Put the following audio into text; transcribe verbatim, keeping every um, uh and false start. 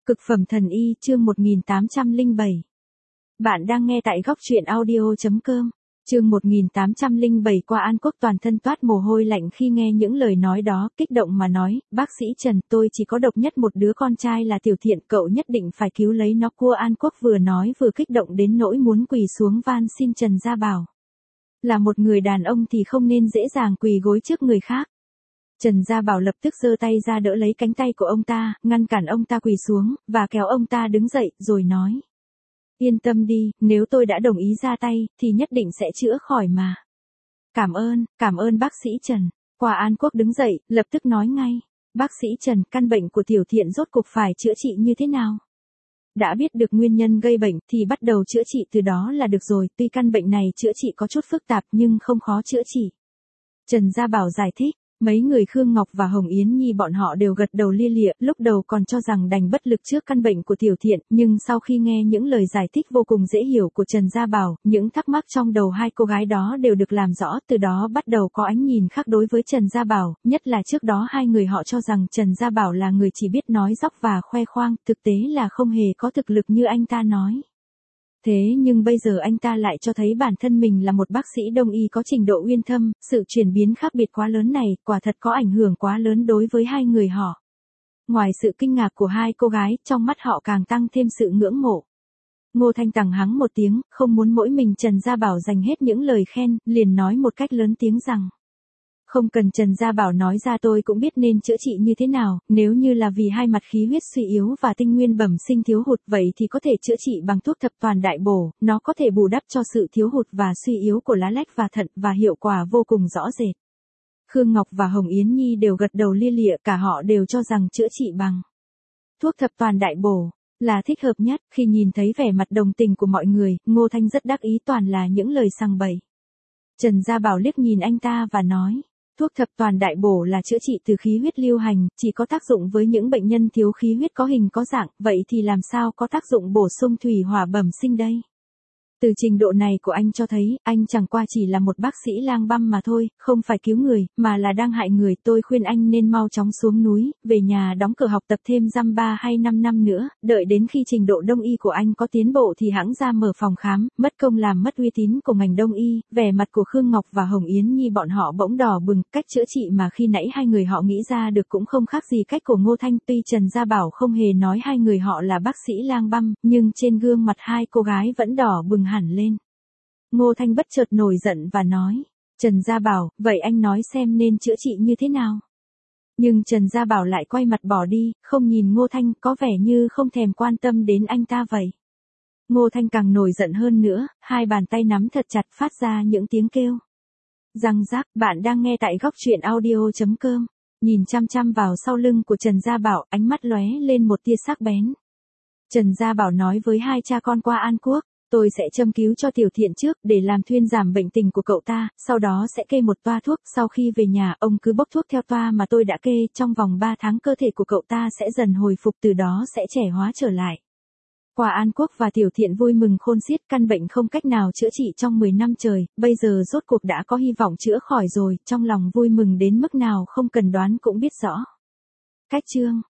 Cực phẩm thần y chương một nghìn tám trăm lẻ bảy. Bạn đang nghe tại góc truyện audio chấm com. Chương một nghìn tám trăm lẻ bảy. Qua An Quốc toàn thân toát mồ hôi lạnh khi nghe những lời nói đó, kích động mà nói, bác sĩ Trần, tôi chỉ có độc nhất một đứa con trai là Tiểu Thiện, cậu nhất định phải cứu lấy nó. Cua An Quốc vừa nói vừa kích động đến nỗi muốn quỳ xuống van xin Trần Gia Bảo. Là một người đàn ông thì không nên dễ dàng quỳ gối trước người khác. Trần Gia Bảo lập tức giơ tay ra đỡ lấy cánh tay của ông ta, ngăn cản ông ta quỳ xuống, và kéo ông ta đứng dậy, rồi nói. Yên tâm đi, nếu tôi đã đồng ý ra tay, thì nhất định sẽ chữa khỏi mà. Cảm ơn, cảm ơn bác sĩ Trần. Qua An Quốc đứng dậy, lập tức nói ngay. Bác sĩ Trần, căn bệnh của Tiểu Thiện rốt cuộc phải chữa trị như thế nào? Đã biết được nguyên nhân gây bệnh thì bắt đầu chữa trị từ đó là được rồi, tuy căn bệnh này chữa trị có chút phức tạp nhưng không khó chữa trị. Trần Gia Bảo giải thích. Mấy người Khương Ngọc và Hồng Yến Nhi bọn họ đều gật đầu lia lịa, lúc đầu còn cho rằng đành bất lực trước căn bệnh của Tiểu Thiện, nhưng sau khi nghe những lời giải thích vô cùng dễ hiểu của Trần Gia Bảo, những thắc mắc trong đầu hai cô gái đó đều được làm rõ, từ đó bắt đầu có ánh nhìn khác đối với Trần Gia Bảo, nhất là trước đó hai người họ cho rằng Trần Gia Bảo là người chỉ biết nói dóc và khoe khoang, thực tế là không hề có thực lực như anh ta nói. Thế nhưng bây giờ anh ta lại cho thấy bản thân mình là một bác sĩ đông y có trình độ uyên thâm, sự chuyển biến khác biệt quá lớn này, quả thật có ảnh hưởng quá lớn đối với hai người họ. Ngoài sự kinh ngạc của hai cô gái, trong mắt họ càng tăng thêm sự ngưỡng mộ. Ngô Thanh tằng hắng một tiếng, không muốn mỗi mình Trần Gia Bảo dành hết những lời khen, liền nói một cách lớn tiếng rằng. Không cần Trần Gia Bảo nói ra, tôi cũng biết nên chữa trị như thế nào, nếu như là vì hai mặt khí huyết suy yếu và tinh nguyên bẩm sinh thiếu hụt vậy thì có thể chữa trị bằng thuốc thập toàn đại bổ, nó có thể bù đắp cho sự thiếu hụt và suy yếu của lá lách và thận và hiệu quả vô cùng rõ rệt. Khương Ngọc và Hồng Yến Nhi đều gật đầu lia lịa, cả họ đều cho rằng chữa trị bằng thuốc thập toàn đại bổ là thích hợp nhất. Khi nhìn thấy vẻ mặt đồng tình của mọi người, Ngô Thanh rất đắc ý, toàn là những lời sằng bậy. Trần Gia Bảo liếc nhìn anh ta và nói. Thuốc thập toàn đại bổ là chữa trị từ khí huyết lưu hành, chỉ có tác dụng với những bệnh nhân thiếu khí huyết có hình có dạng, vậy thì làm sao có tác dụng bổ sung thủy hỏa bẩm sinh đây? Từ trình độ này của anh cho thấy, anh chẳng qua chỉ là một bác sĩ lang băm mà thôi, không phải cứu người, mà là đang hại người. Tôi khuyên anh nên mau chóng xuống núi, về nhà đóng cửa học tập thêm dăm ba hay năm năm nữa, đợi đến khi trình độ đông y của anh có tiến bộ thì hẵng ra mở phòng khám, mất công làm mất uy tín của ngành đông y. Vẻ mặt của Khương Ngọc và Hồng Yến Nhi bọn họ bỗng đỏ bừng, cách chữa trị mà khi nãy hai người họ nghĩ ra được cũng không khác gì cách của Ngô Thanh. Tuy Trần Gia Bảo không hề nói hai người họ là bác sĩ lang băm, nhưng trên gương mặt hai cô gái vẫn đỏ bừng hẳn lên. Ngô Thanh bất chợt nổi giận và nói, Trần Gia Bảo, vậy anh nói xem nên chữa trị như thế nào? Nhưng Trần Gia Bảo lại quay mặt bỏ đi, không nhìn Ngô Thanh, có vẻ như không thèm quan tâm đến anh ta vậy. Ngô Thanh càng nổi giận hơn nữa, hai bàn tay nắm thật chặt phát ra những tiếng kêu. Răng rác. Bạn đang nghe tại góc truyện audio chấm com. Nhìn chăm chăm vào sau lưng của Trần Gia Bảo, ánh mắt lóe lên một tia sắc bén. Trần Gia Bảo nói với hai cha con Qua An Quốc. Tôi sẽ châm cứu cho Tiểu Thiện trước để làm thuyên giảm bệnh tình của cậu ta, sau đó sẽ kê một toa thuốc, sau khi về nhà ông cứ bốc thuốc theo toa mà tôi đã kê, trong vòng ba tháng cơ thể của cậu ta sẽ dần hồi phục, từ đó sẽ trẻ hóa trở lại. Qua An Quốc và Tiểu Thiện vui mừng khôn xiết, căn bệnh không cách nào chữa trị trong mười năm trời, bây giờ rốt cuộc đã có hy vọng chữa khỏi rồi, trong lòng vui mừng đến mức nào không cần đoán cũng biết rõ. Cách chương